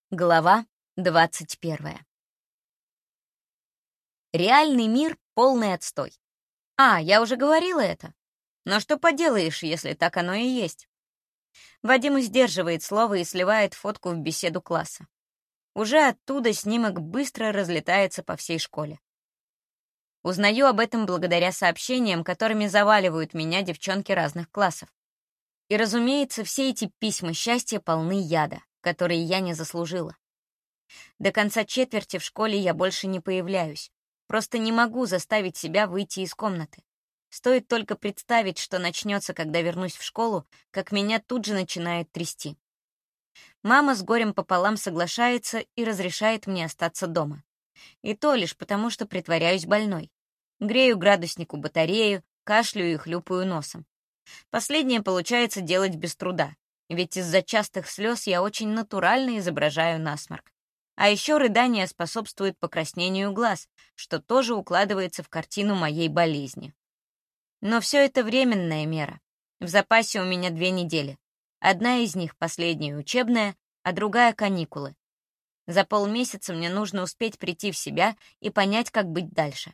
Глава 21. Реальный мир — полный отстой. Я уже говорила это. Но что поделаешь, если так оно и есть? Вадим сдерживает слово и сливает фотку в беседу класса. Уже оттуда снимок быстро разлетается по всей школе. Узнаю об этом благодаря сообщениям, которыми заваливают меня девчонки разных классов. И, разумеется, все эти письма счастья полны яда, которые я не заслужила. До конца четверти в школе я больше не появляюсь. Просто не могу заставить себя выйти из комнаты. Стоит только представить, что начнется, когда вернусь в школу, как меня тут же начинает трясти. Мама с горем пополам соглашается и разрешает мне остаться дома. И то лишь потому, что притворяюсь больной. Грею градуснику батарею, кашляю и хлюпаю носом. Последнее получается делать без труда, ведь из-за частых слез я очень натурально изображаю насморк. А еще рыдание способствует покраснению глаз, что тоже укладывается в картину моей болезни. Но все это временная мера. В запасе у меня 2 недели. Одна из них последняя учебная, а другая — каникулы. За полмесяца мне нужно успеть прийти в себя и понять, как быть дальше.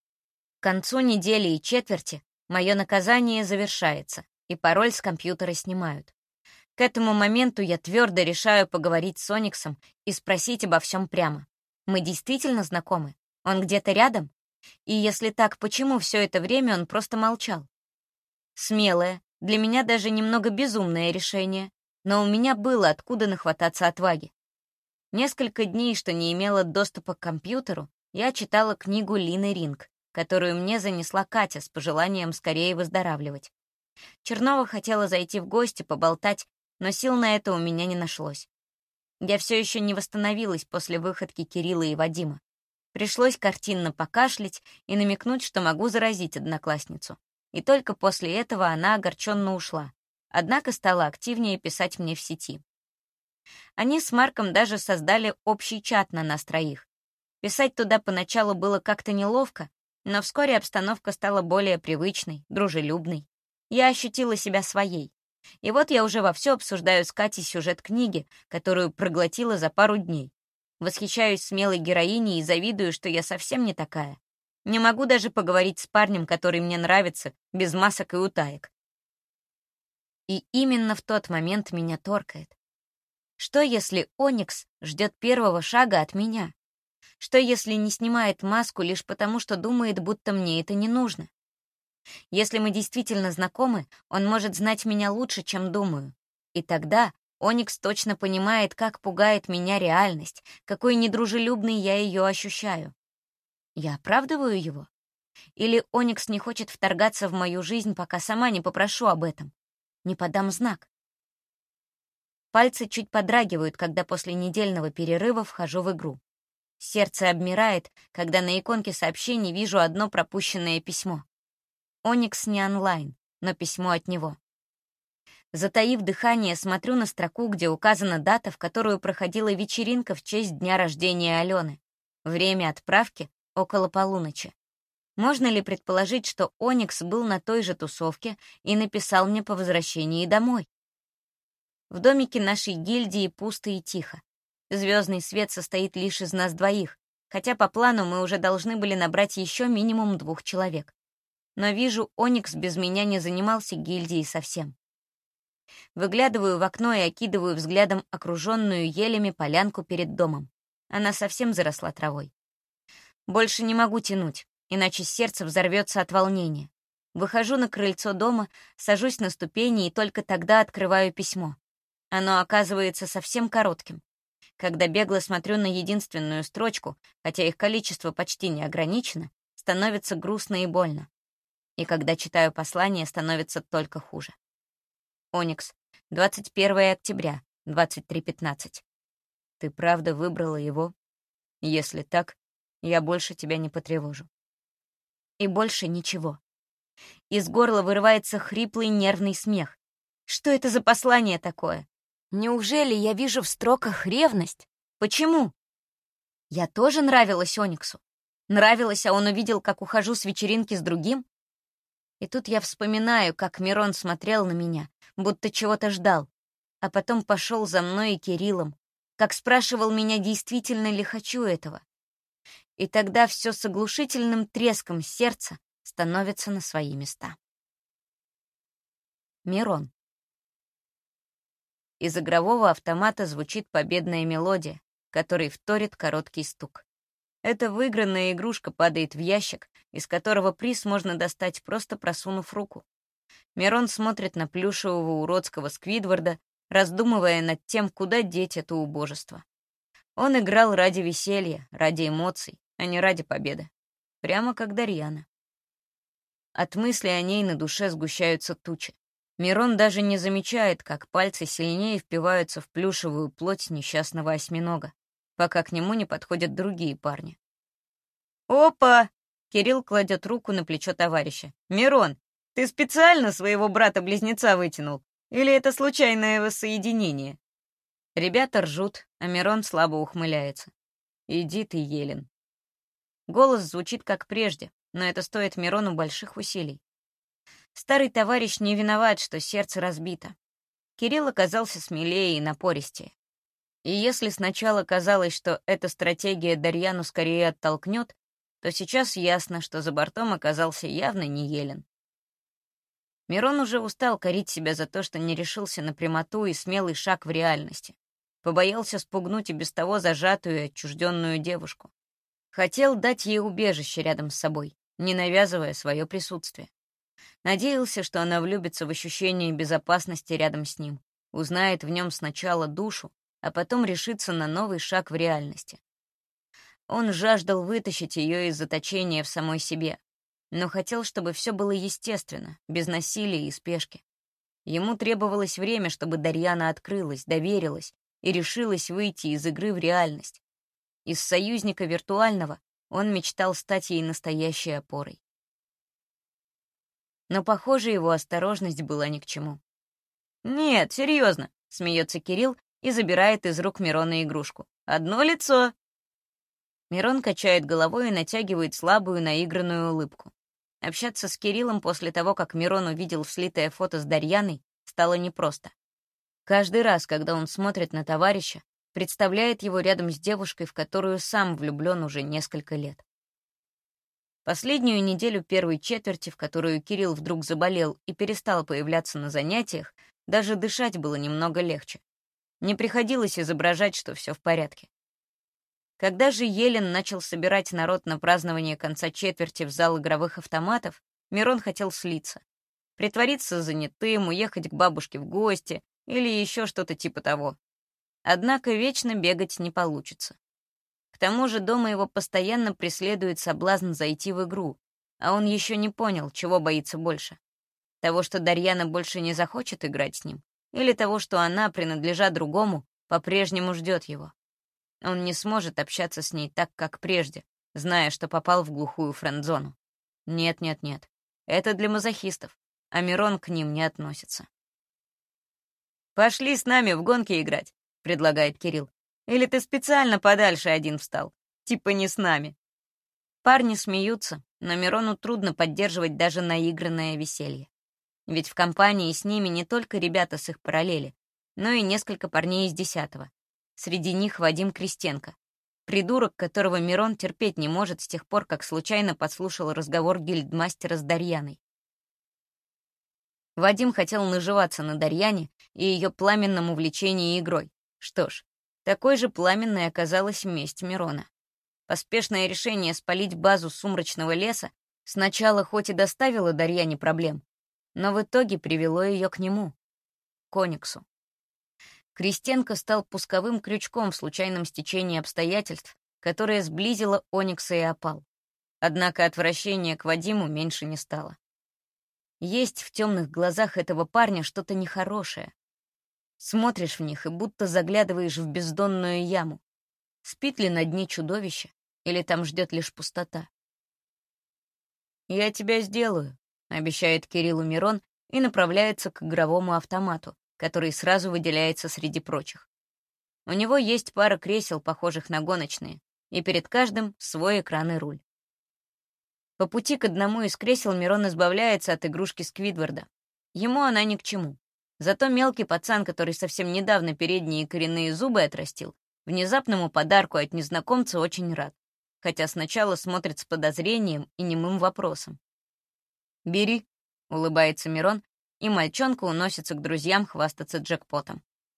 К концу недели и четверти мое наказание завершается, и пароль с компьютера снимают. К этому моменту я твердо решаю поговорить с Ониксом и спросить обо всем прямо. Мы действительно знакомы? Он где-то рядом? И если так, почему все это время он просто молчал? Смелое, для меня даже немного безумное решение, но у меня было откуда нахвататься отваги. Несколько дней, что не имела доступа к компьютеру, я читала книгу Лины Ринг, которую мне занесла Катя с пожеланием скорее выздоравливать. Чернова хотела зайти в гости, поболтать, но сил на это у меня не нашлось. Я все еще не восстановилась после выходки Кирилла и Вадима. Пришлось картинно покашлять и намекнуть, что могу заразить одноклассницу. И только после этого она огорченно ушла, однако стала активнее писать мне в сети. Они с Марком даже создали общий чат на нас 3. Писать туда поначалу было как-то неловко, но вскоре обстановка стала более привычной, дружелюбной. Я ощутила себя своей. И вот я уже вовсю обсуждаю с Катей сюжет книги, которую проглотила за пару дней. Восхищаюсь смелой героиней и завидую, что я совсем не такая. Не могу даже поговорить с парнем, который мне нравится, без масок и утаек. И именно в тот момент меня торкает. Что если Оникс ждет первого шага от меня? Что если не снимает маску лишь потому, что думает, будто мне это не нужно? Если мы действительно знакомы, он может знать меня лучше, чем думаю. И тогда Оникс точно понимает, как пугает меня реальность, какой недружелюбной я ее ощущаю. Я оправдываю его? Или Оникс не хочет вторгаться в мою жизнь, пока сама не попрошу об этом? Не подам знак? Пальцы чуть подрагивают, когда после недельного перерыва вхожу в игру. Сердце обмирает, когда на иконке сообщений вижу одно пропущенное письмо. Оникс не онлайн, но письмо от него. Затаив дыхание, смотрю на строку, где указана дата, в которую проходила вечеринка в честь дня рождения Алены. Время отправки — около полуночи. Можно ли предположить, что Оникс был на той же тусовке и написал мне по возвращении домой? В домике нашей гильдии пусто и тихо. Звездный свет состоит лишь из нас 2, хотя по плану мы уже должны были набрать еще минимум 2 человек. Но вижу, Оникс без меня не занимался гильдией совсем. Выглядываю в окно и окидываю взглядом окруженную елями полянку перед домом. Она совсем заросла травой. Больше не могу тянуть, иначе сердце взорвется от волнения. Выхожу на крыльцо дома, сажусь на ступени и только тогда открываю письмо. Оно оказывается совсем коротким. Когда бегло смотрю на единственную строчку, хотя их количество почти не ограничено, становится грустно и больно. И когда читаю послание, становится только хуже. Оникс, 21 октября, 23:15. Ты правда выбрала его? Если так, я больше тебя не потревожу. И больше ничего. Из горла вырывается хриплый нервный смех. Что это за послание такое? Неужели я вижу в строках ревность? Почему? Я тоже нравилась Ониксу. Нравилась, а он увидел, как ухожу с вечеринки с другим? И тут я вспоминаю, как Мирон смотрел на меня, будто чего-то ждал, а потом пошел за мной и Кириллом, как спрашивал меня, действительно ли хочу этого. И тогда все с оглушительным треском сердца становится на свои места. Мирон. Из игрового автомата звучит победная мелодия, которой вторит короткий стук. Эта выигранная игрушка падает в ящик, из которого приз можно достать, просто просунув руку. Мирон смотрит на плюшевого уродского Сквидварда, раздумывая над тем, куда деть это убожество. Он играл ради веселья, ради эмоций, а не ради победы. Прямо как Дарьяна. От мысли о ней на душе сгущаются тучи. Мирон даже не замечает, как пальцы сильнее впиваются в плюшевую плоть несчастного осьминога, пока к нему не подходят другие парни. «Опа!» — Кирилл кладет руку на плечо товарища. «Мирон, ты специально своего брата-близнеца вытянул? Или это случайное воссоединение?» Ребята ржут, а Мирон слабо ухмыляется. «Иди ты, Елен». Голос звучит как прежде, но это стоит Мирону больших усилий. Старый товарищ не виноват, что сердце разбито. Кирилл оказался смелее и напористее. И если сначала казалось, что эта стратегия Дарьяну скорее оттолкнет, то сейчас ясно, что за бортом оказался явно не Елен. Мирон уже устал корить себя за то, что не решился на прямоту и смелый шаг в реальности. Побоялся спугнуть и без того зажатую и отчужденную девушку. Хотел дать ей убежище рядом с собой, не навязывая свое присутствие. Надеялся, что она влюбится в ощущение безопасности рядом с ним, узнает в нем сначала душу, а потом решится на новый шаг в реальности. Он жаждал вытащить ее из заточения в самой себе, но хотел, чтобы все было естественно, без насилия и спешки. Ему требовалось время, чтобы Дарьяна открылась, доверилась и решилась выйти из игры в реальность. Из союзника виртуального он мечтал стать ей настоящей опорой. Но, похоже, его осторожность была ни к чему. «Нет, серьезно», — смеется Кирилл и забирает из рук Мирона игрушку. «Одно лицо». Мирон качает головой и натягивает слабую наигранную улыбку. Общаться с Кириллом после того, как Мирон увидел слитое фото с Дарьяной, стало непросто. Каждый раз, когда он смотрит на товарища, представляет его рядом с девушкой, в которую сам влюблен уже несколько лет. Последнюю неделю первой четверти, в которую Кирилл вдруг заболел и перестал появляться на занятиях, даже дышать было немного легче. Не приходилось изображать, что все в порядке. Когда же Елен начал собирать народ на празднование конца четверти в зал игровых автоматов, Мирон хотел слиться. Притвориться занятым, уехать к бабушке в гости или еще что-то типа того. Однако вечно бегать не получится. К тому же дома его постоянно преследует соблазн зайти в игру, а он еще не понял, чего боится больше. Того, что Дарьяна больше не захочет играть с ним, или того, что она, принадлежа другому, по-прежнему ждет его. Он не сможет общаться с ней так, как прежде, зная, что попал в глухую френд-зону. Нет, это для мазохистов, а Мирон к ним не относится. «Пошли с нами в гонки играть», — предлагает Кирилл. «Или ты специально подальше один встал? Типа не с нами». Парни смеются, но Мирону трудно поддерживать даже наигранное веселье. Ведь в компании с ними не только ребята с их параллели, но и несколько парней из 10-го. Среди них Вадим Крестенко, придурок, которого Мирон терпеть не может с тех пор, как случайно подслушал разговор гильдмастера с Дарьяной. Вадим хотел наживаться на Дарьяне и ее пламенном увлечении игрой. Что ж, такой же пламенной оказалась месть Мирона. Поспешное решение спалить базу сумрачного леса сначала хоть и доставило Дарьяне проблем, но в итоге привело ее к нему, к Ониксу. Крестенко стал пусковым крючком в случайном стечении обстоятельств, которое сблизило Оникса и Опал. Однако отвращение к Вадиму меньше не стало. Есть в темных глазах этого парня что-то нехорошее. Смотришь в них и будто заглядываешь в бездонную яму. Спит ли на дне чудовище, или там ждет лишь пустота? «Я тебя сделаю», — обещает Кириллу Мирон и направляется к игровому автомату, который сразу выделяется среди прочих. У него есть пара кресел, похожих на гоночные, и перед каждым свой экран и руль. По пути к одному из кресел Мирон избавляется от игрушки Сквидварда. Ему она ни к чему. Зато мелкий пацан, который совсем недавно передние коренные зубы отрастил, Внезапному подарку от незнакомца очень рад, хотя сначала смотрит с подозрением и немым вопросом. «Бери», — улыбается Мирон, и мальчонка уносится к друзьям хвастаться джекпотом.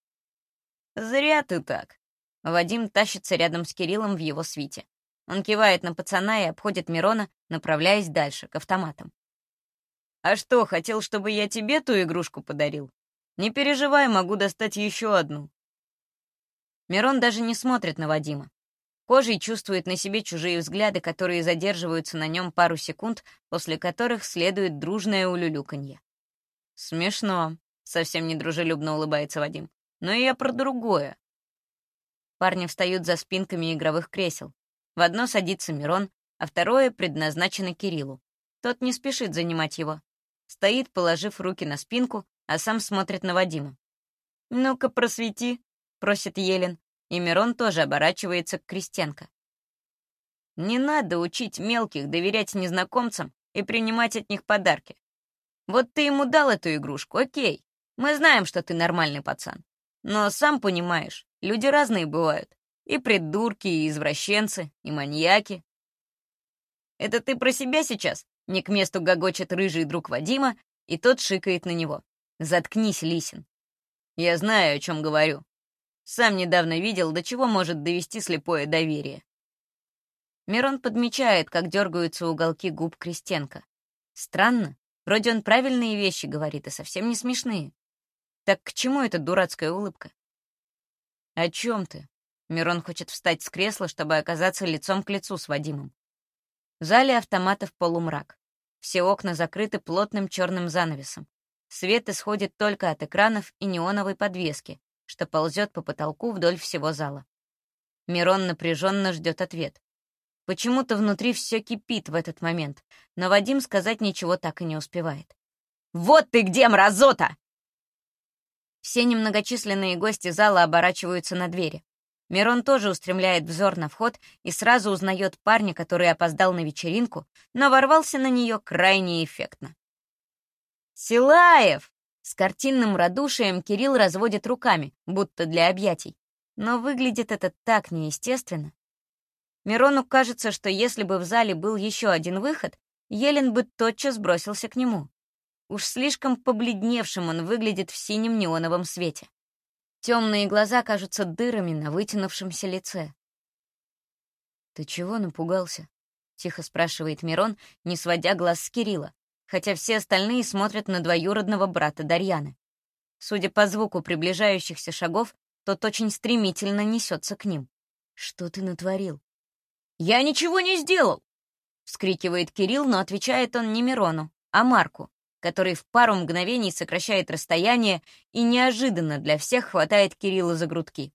«Зря ты так». Вадим тащится рядом с Кириллом в его свите. Он кивает на пацана и обходит Мирона, направляясь дальше, к автоматам. «А что, хотел, чтобы я тебе ту игрушку подарил? Не переживай, могу достать еще одну». Мирон даже не смотрит на Вадима. Кожей чувствует на себе чужие взгляды, которые задерживаются на нем пару секунд, после которых следует дружное улюлюканье. «Смешно», — совсем недружелюбно улыбается Вадим. «Но я про другое». Парни встают за спинками игровых кресел. В одно садится Мирон, а второе предназначено Кириллу. Тот не спешит занимать его. Стоит, положив руки на спинку, а сам смотрит на Вадима. «Ну-ка, просвети», — просит Елен, и Мирон тоже оборачивается к Крестенко. «Не надо учить мелких доверять незнакомцам и принимать от них подарки. Вот ты ему дал эту игрушку, окей. Мы знаем, что ты нормальный пацан. Но сам понимаешь, люди разные бывают. И придурки, и извращенцы, и маньяки. Это ты про себя сейчас?» Не к месту гогочет рыжий друг Вадима, и тот шикает на него. «Заткнись, Лисин. Я знаю, о чем говорю. Сам недавно видел, до чего может довести слепое доверие». Мирон подмечает, как дергаются уголки губ Крестенко. Странно, вроде он правильные вещи говорит, и совсем не смешные. Так к чему эта дурацкая улыбка? «О чем ты?» Мирон хочет встать с кресла, чтобы оказаться лицом к лицу с Вадимом. В зале автоматов полумрак. Все окна закрыты плотным черным занавесом. Свет исходит только от экранов и неоновой подвески, что ползет по потолку вдоль всего зала. Мирон напряженно ждет ответ. Почему-то внутри все кипит в этот момент, но Вадим сказать ничего так и не успевает. «Вот ты где, мразота!» Все немногочисленные гости зала оборачиваются на двери. Мирон тоже устремляет взор на вход и сразу узнает парня, который опоздал на вечеринку, но ворвался на нее крайне эффектно. «Силаев!» С картинным радушием Кирилл разводит руками, будто для объятий. Но выглядит это так неестественно. Мирону кажется, что если бы в зале был еще один выход, Елен бы тотчас бросился к нему. Уж слишком побледневшим он выглядит в синем неоновом свете. Темные глаза кажутся дырами на вытянувшемся лице. «Ты чего напугался?» — тихо спрашивает Мирон, не сводя глаз с Кирилла, хотя все остальные смотрят на двоюродного брата Дарьяны. Судя по звуку приближающихся шагов, тот очень стремительно несется к ним. «Что ты натворил?» «Я ничего не сделал!» — вскрикивает Кирилл, но отвечает он не Мирону, а Марку, который в пару мгновений сокращает расстояние и неожиданно для всех хватает Кирилла за грудки.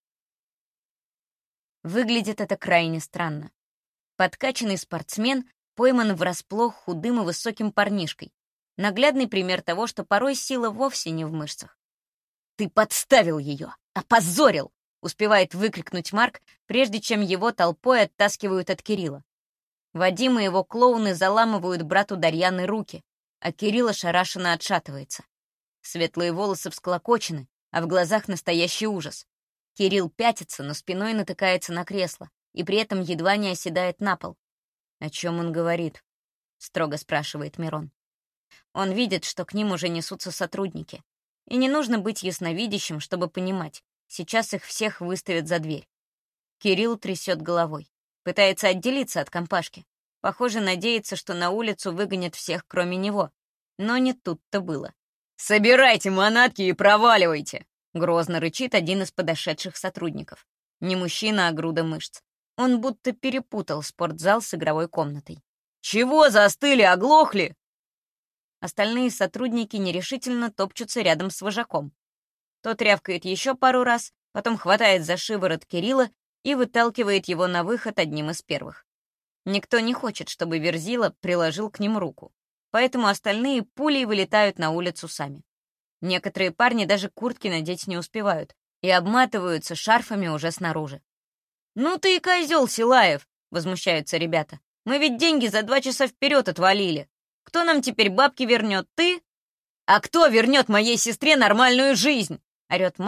Выглядит это крайне странно. Подкачанный спортсмен пойман врасплох худым и высоким парнишкой. Наглядный пример того, что порой сила вовсе не в мышцах. «Ты подставил ее! Опозорил!» — успевает выкрикнуть Марк, прежде чем его толпой оттаскивают от Кирилла. Вадим и его клоуны заламывают брату Дарьяны руки, а Кирилл ошарашенно отшатывается. Светлые волосы всклокочены, а в глазах настоящий ужас. Кирилл пятится, но спиной натыкается на кресло и при этом едва не оседает на пол. «О чем он говорит?» — строго спрашивает Мирон. Он видит, что к ним уже несутся сотрудники. И не нужно быть ясновидящим, чтобы понимать, сейчас их всех выставят за дверь. Кирилл трясет головой, пытается отделиться от компашки. Похоже, надеется, что на улицу выгонят всех, кроме него. Но не тут-то было. «Собирайте манатки и проваливайте!» — грозно рычит один из подошедших сотрудников. Не мужчина, а груда мышц. Он будто перепутал спортзал с игровой комнатой. «Чего застыли, оглохли?» Остальные сотрудники нерешительно топчутся рядом с вожаком. Тот рявкает еще пару раз, потом хватает за шиворот Кирилла и выталкивает его на выход одним из первых. Никто не хочет, чтобы Верзила приложил к ним руку, поэтому остальные пулей вылетают на улицу сами. Некоторые парни даже куртки надеть не успевают и обматываются шарфами уже снаружи. «Ну ты и козел, Силаев!» — возмущаются ребята. «Мы ведь деньги за 2 часа вперед отвалили. Кто нам теперь бабки вернет, ты?» «А кто вернет моей сестре нормальную жизнь?» — орет Марк,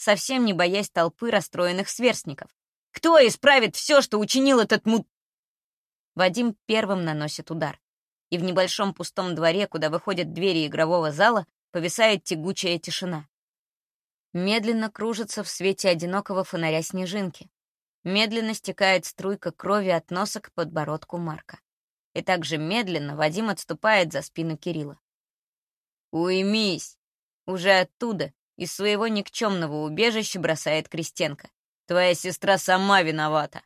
совсем не боясь толпы расстроенных сверстников. «Кто исправит все, что учинил этот Вадим первым наносит удар. И в небольшом пустом дворе, куда выходят двери игрового зала, повисает тягучая тишина. Медленно кружится в свете одинокого фонаря снежинки. Медленно стекает струйка крови от носа к подбородку Марка. И также медленно Вадим отступает за спину Кирилла. «Уймись!» Уже оттуда, из своего никчемного убежища, бросает Крестенко. «Твоя сестра сама виновата!»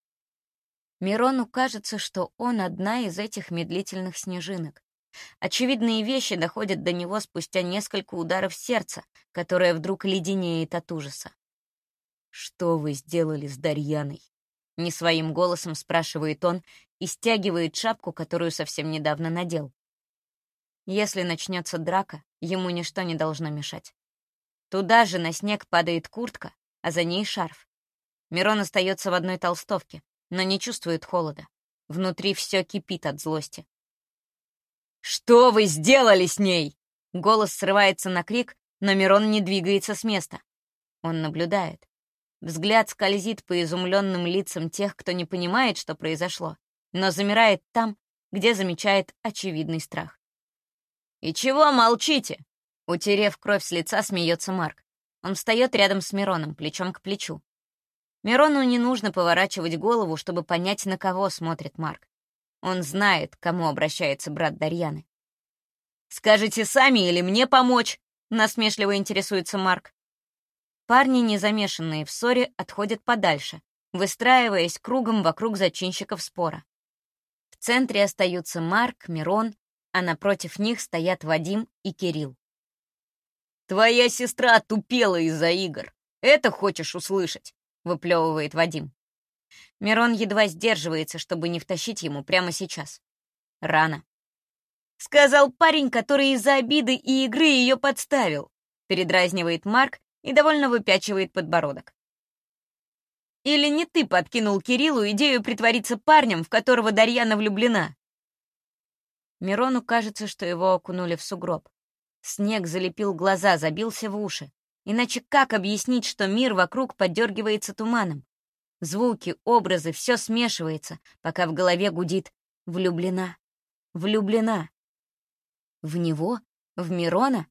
Мирону кажется, что он одна из этих медлительных снежинок. Очевидные вещи доходят до него спустя несколько ударов сердца, которое вдруг леденеет от ужаса. «Что вы сделали с Дарьяной?» — не своим голосом спрашивает он и стягивает шапку, которую совсем недавно надел. Если начнется драка, ему ничто не должно мешать. Туда же на снег падает куртка, а за ней шарф. Мирон остается в одной толстовке, но не чувствует холода. Внутри все кипит от злости. «Что вы сделали с ней?» Голос срывается на крик, но Мирон не двигается с места. Он наблюдает. Взгляд скользит по изумленным лицам тех, кто не понимает, что произошло, но замирает там, где замечает очевидный страх. «И чего молчите?» Утерев кровь с лица, смеется Марк. Он встает рядом с Мироном, плечом к плечу. Мирону не нужно поворачивать голову, чтобы понять, на кого смотрит Марк. Он знает, к кому обращается брат Дарьяны. «Скажите сами или мне помочь?» — насмешливо интересуется Марк. Парни, не замешанные в ссоре, отходят подальше, выстраиваясь кругом вокруг зачинщиков спора. В центре остаются Марк, Мирон, а напротив них стоят Вадим и Кирилл. «Твоя сестра тупела из-за игр. Это хочешь услышать?» — выплевывает Вадим. Мирон едва сдерживается, чтобы не втащить ему прямо сейчас. Рано. «Сказал парень, который из-за обиды и игры ее подставил», — передразнивает Марк и довольно выпячивает подбородок. «Или не ты подкинул Кириллу идею притвориться парнем, в которого Дарьяна влюблена?» Мирону кажется, что его окунули в сугроб. Снег залепил глаза, забился в уши. Иначе как объяснить, что мир вокруг подергивается туманом? Звуки, образы, все смешивается, пока в голове гудит «влюблена, влюблена». В него? В Мирона?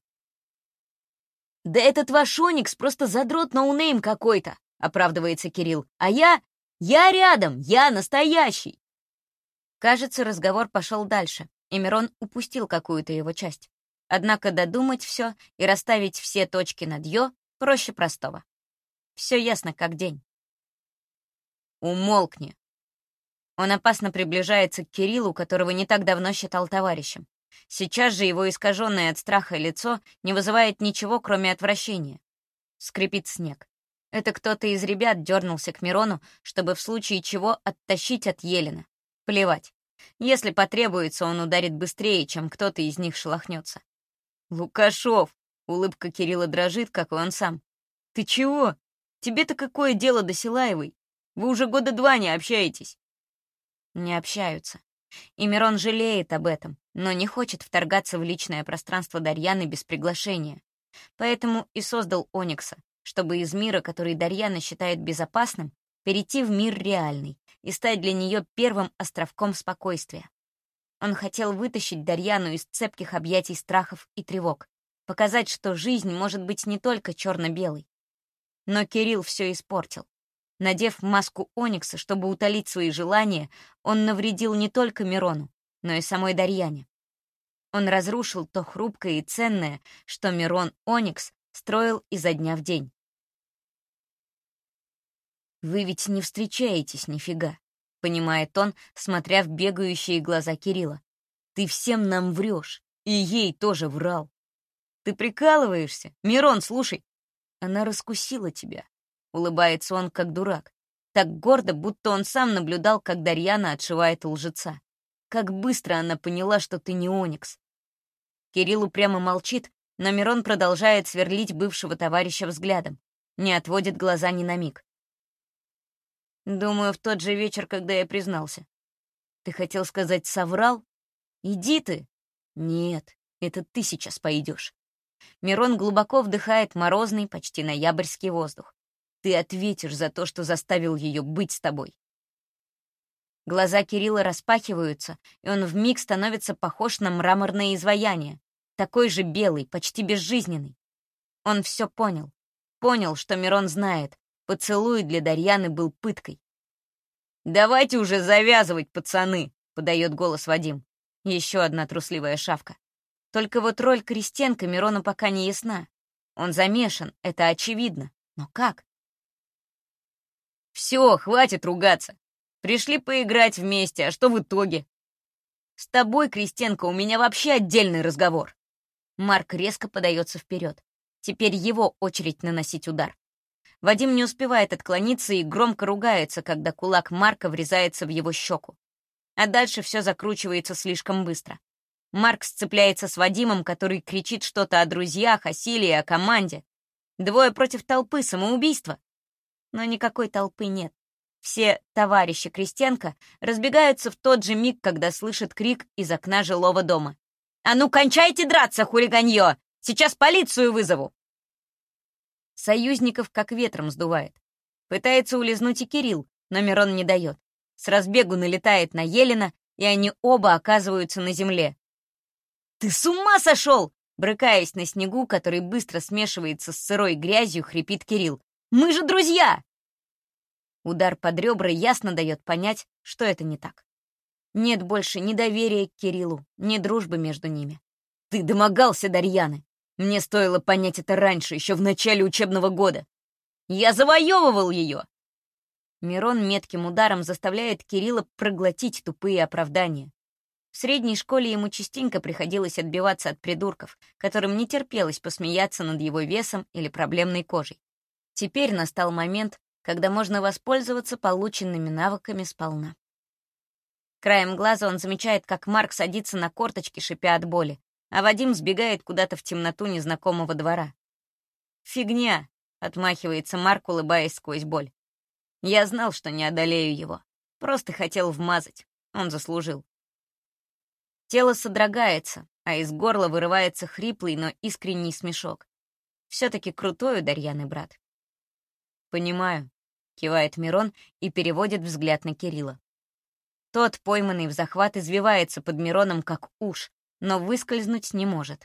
«Да этот ваш Оникс просто задрот ноунейм какой-то», — оправдывается Кирилл. «А я рядом, я настоящий». Кажется, разговор пошел дальше, и Мирон упустил какую-то его часть. Однако додумать все и расставить все точки над «ё» проще простого. Все ясно, как день. «Умолкни». Он опасно приближается к Кириллу, которого не так давно считал товарищем. Сейчас же его искаженное от страха лицо не вызывает ничего, кроме отвращения. Скрипит снег. Это кто-то из ребят дернулся к Мирону, чтобы в случае чего оттащить от Елена. Плевать. Если потребуется, он ударит быстрее, чем кто-то из них шелохнется. «Лукашов!» — улыбка Кирилла дрожит, как и он сам. «Ты чего? Тебе-то какое дело до Силаевой? Вы уже года 2 не общаетесь». Не общаются. И Мирон жалеет об этом, но не хочет вторгаться в личное пространство Дарьяны без приглашения. Поэтому и создал Оникса, чтобы из мира, который Дарьяна считает безопасным, перейти в мир реальный и стать для нее первым островком спокойствия. Он хотел вытащить Дарьяну из цепких объятий страхов и тревог, показать, что жизнь может быть не только черно-белой. Но Кирилл все испортил. Надев маску Оникса, чтобы утолить свои желания, он навредил не только Мирону, но и самой Дарьяне. Он разрушил то хрупкое и ценное, что Мирон Оникс строил изо дня в день. «Вы ведь не встречаетесь нифига», — понимает он, смотря в бегающие глаза Кирилла. «Ты всем нам врешь, и ей тоже врал». «Ты прикалываешься? Мирон, слушай». «Она раскусила тебя», — улыбается он, как дурак. Так гордо, будто он сам наблюдал, как Дарьяна отшивает лжеца. Как быстро она поняла, что ты не Оникс. Кирилл упрямо молчит, но Мирон продолжает сверлить бывшего товарища взглядом. Не отводит глаза ни на миг. «Думаю, в тот же вечер, когда я признался». «Ты хотел сказать, соврал? Иди ты!» «Нет, это ты сейчас пойдешь. Мирон глубоко вдыхает морозный, почти ноябрьский воздух. Ты ответишь за то, что заставил ее быть с тобой. Глаза Кирилла распахиваются, и он вмиг становится похож на мраморное изваяние, такой же белый, почти безжизненный. Он все понял. Понял, что Мирон знает. Поцелуй для Дарьяны был пыткой. «Давайте уже завязывать, пацаны!» — подает голос Вадим. Еще одна трусливая шавка. Только вот роль Крестенко Мирону пока не ясна. Он замешан, это очевидно. Но как? «Все, хватит ругаться. Пришли поиграть вместе, а что в итоге?» «С тобой, Крестенко, у меня вообще отдельный разговор». Марк резко подается вперед. Теперь его очередь наносить удар. Вадим не успевает отклониться и громко ругается, когда кулак Марка врезается в его щеку. А дальше все закручивается слишком быстро. Марк сцепляется с Вадимом, который кричит что-то о друзьях, о силе и о команде. Двое против толпы, самоубийство. Но никакой толпы нет. Все товарищи Крестенко разбегаются в тот же миг, когда слышат крик из окна жилого дома. «А ну, кончайте драться, хулиганье! Сейчас полицию вызову!» Союзников как ветром сдувает. Пытается улизнуть и Кирилл, но Мирон не дает. С разбегу налетает на Елена, и они оба оказываются на земле. «Ты с ума сошел!» Брыкаясь на снегу, который быстро смешивается с сырой грязью, хрипит Кирилл. «Мы же друзья!» Удар под ребра ясно дает понять, что это не так. Нет больше ни доверия к Кириллу, ни дружбы между ними. «Ты домогался Дарьяны! Мне стоило понять это раньше, еще в начале учебного года. Я завоевывал ее!» Мирон метким ударом заставляет Кирилла проглотить тупые оправдания. В средней школе ему частенько приходилось отбиваться от придурков, которым не терпелось посмеяться над его весом или проблемной кожей. Теперь настал момент, когда можно воспользоваться полученными навыками сполна. Краем глаза он замечает, как Марк садится на корточки, шипя от боли, а Вадим сбегает куда-то в темноту незнакомого двора. «Фигня!» — отмахивается Марк, улыбаясь сквозь боль. «Я знал, что не одолею его. Просто хотел вмазать. Он заслужил». Тело содрогается, а из горла вырывается хриплый, но искренний смешок. Все-таки крутой у Дарьяны брат. «Понимаю», — кивает Мирон и переводит взгляд на Кирилла. Тот, пойманный в захват, извивается под Мироном, как уж, но выскользнуть не может.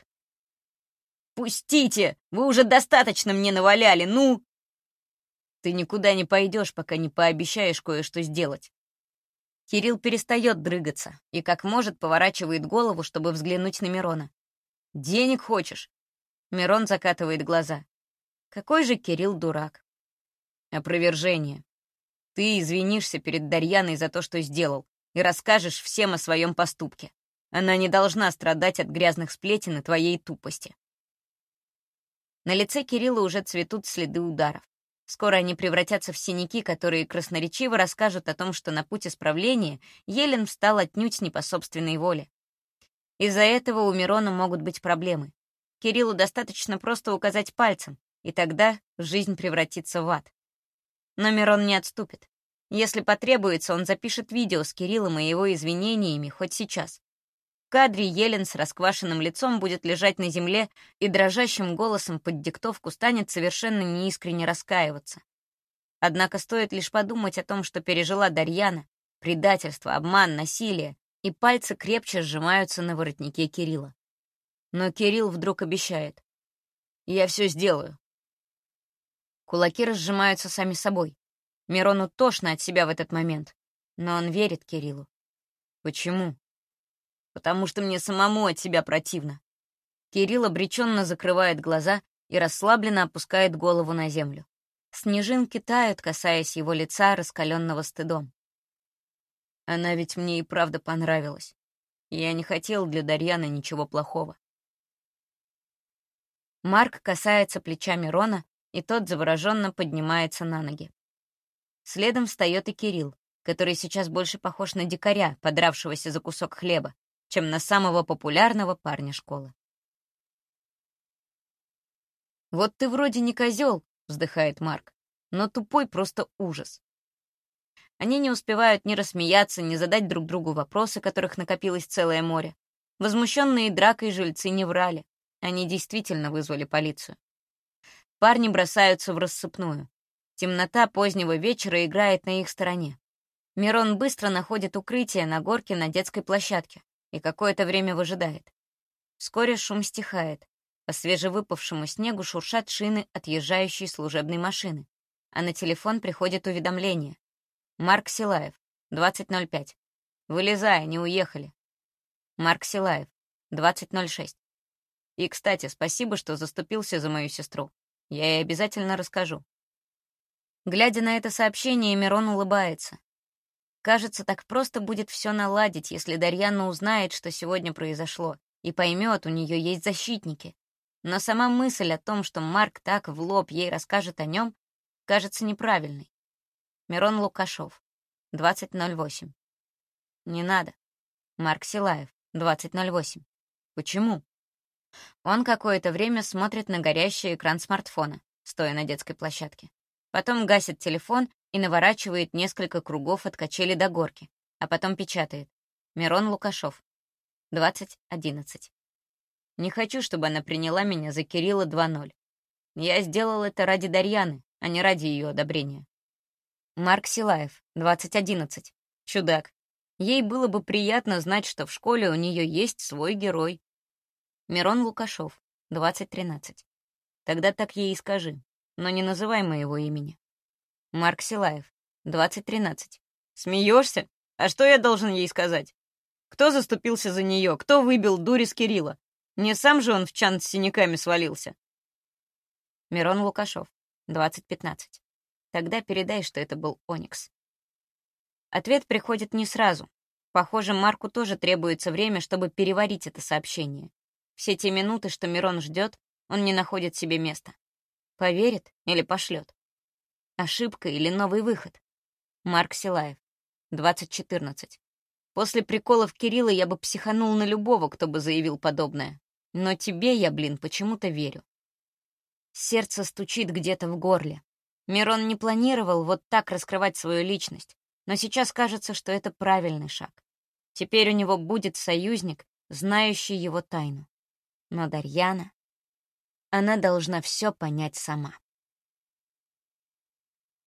«Пустите! Вы уже достаточно мне наваляли, ну!» «Ты никуда не пойдешь, пока не пообещаешь кое-что сделать». Кирилл перестает дрыгаться и, как может, поворачивает голову, чтобы взглянуть на Мирона. «Денег хочешь?» Мирон закатывает глаза. Какой же Кирилл дурак. «Опровержение. Ты извинишься перед Дарьяной за то, что сделал, и расскажешь всем о своем поступке. Она не должна страдать от грязных сплетен и твоей тупости». На лице Кирилла уже цветут следы ударов. Скоро они превратятся в синяки, которые красноречиво расскажут о том, что на путь исправления Елен встал отнюдь не по собственной воле. Из-за этого у Мирона могут быть проблемы. Кириллу достаточно просто указать пальцем, и тогда жизнь превратится в ад. Но Мирон не отступит. Если потребуется, он запишет видео с Кириллом и его извинениями хоть сейчас. В кадре Елен с расквашенным лицом будет лежать на земле и дрожащим голосом под диктовку станет совершенно неискренне раскаиваться. Однако стоит лишь подумать о том, что пережила Дарьяна, предательство, обман, насилие, и пальцы крепче сжимаются на воротнике Кирилла. Но Кирилл вдруг обещает: «Я все сделаю». Кулаки разжимаются сами собой. Мирону тошно от себя в этот момент, но он верит Кириллу. Почему? Потому что мне самому от себя противно. Кирилл обреченно закрывает глаза и расслабленно опускает голову на землю. Снежинки тают, касаясь его лица, раскаленного стыдом. Она ведь мне и правда понравилась. Я не хотел для Дарьяны ничего плохого. Марк касается плеча Мирона, и тот завороженно поднимается на ноги. Следом встает и Кирилл, который сейчас больше похож на дикаря, подравшегося за кусок хлеба, чем на самого популярного парня школы. «Вот ты вроде не козел», — вздыхает Марк, «но тупой просто ужас». Они не успевают ни рассмеяться, ни задать друг другу вопросы, которых накопилось целое море. Возмущенные дракой жильцы не врали. Они действительно вызвали полицию. Парни бросаются в рассыпную. Темнота позднего вечера играет на их стороне. Мирон быстро находит укрытие на горке на детской площадке и какое-то время выжидает. Вскоре шум стихает. По свежевыпавшему снегу шуршат шины отъезжающей служебной машины. А на телефон приходит уведомление. Марк Силаев, 20:05. Вылезай, они уехали. Марк Силаев, 20:06. И, кстати, спасибо, что заступился за мою сестру. Я ей обязательно расскажу. Глядя на это сообщение, Мирон улыбается. Кажется, так просто будет все наладить, если Дарьяна узнает, что сегодня произошло, и поймет, у нее есть защитники. Но сама мысль о том, что Марк так в лоб ей расскажет о нем, кажется неправильной. Мирон Лукашов, 20:08. Не надо. Марк Силаев, 20:08. Почему? Он какое-то время смотрит на горящий экран смартфона, стоя на детской площадке. Потом гасит телефон и наворачивает несколько кругов от качели до горки, а потом печатает. Мирон Лукашов, 20:11. Не хочу, чтобы она приняла меня за Кирилла 2:0. Я сделал это ради Дарьяны, а не ради ее одобрения. Марк Силаев, 20:11. Чудак. Ей было бы приятно знать, что в школе у нее есть свой герой. Мирон Лукашов, 20:13. Тогда так ей и скажи, но не называй моего имени. Марк Силаев, 20:13. Смеешься? А что я должен ей сказать? Кто заступился за нее? Кто выбил дурь из Кирилла? Не сам же он в чан с синяками свалился. Мирон Лукашов, 20:15. Тогда передай, что это был Оникс. Ответ приходит не сразу. Похоже, Марку тоже требуется время, чтобы переварить это сообщение. Все те минуты, что Мирон ждет, он не находит себе места. Поверит или пошлет? Ошибка или новый выход? Марк Силаев, 20:14. После приколов Кирилла я бы психанул на любого, кто бы заявил подобное. Но тебе я, почему-то верю. Сердце стучит где-то в горле. Мирон не планировал вот так раскрывать свою личность, но сейчас кажется, что это правильный шаг. Теперь у него будет союзник, знающий его тайну. Но Дарьяна, она должна все понять сама.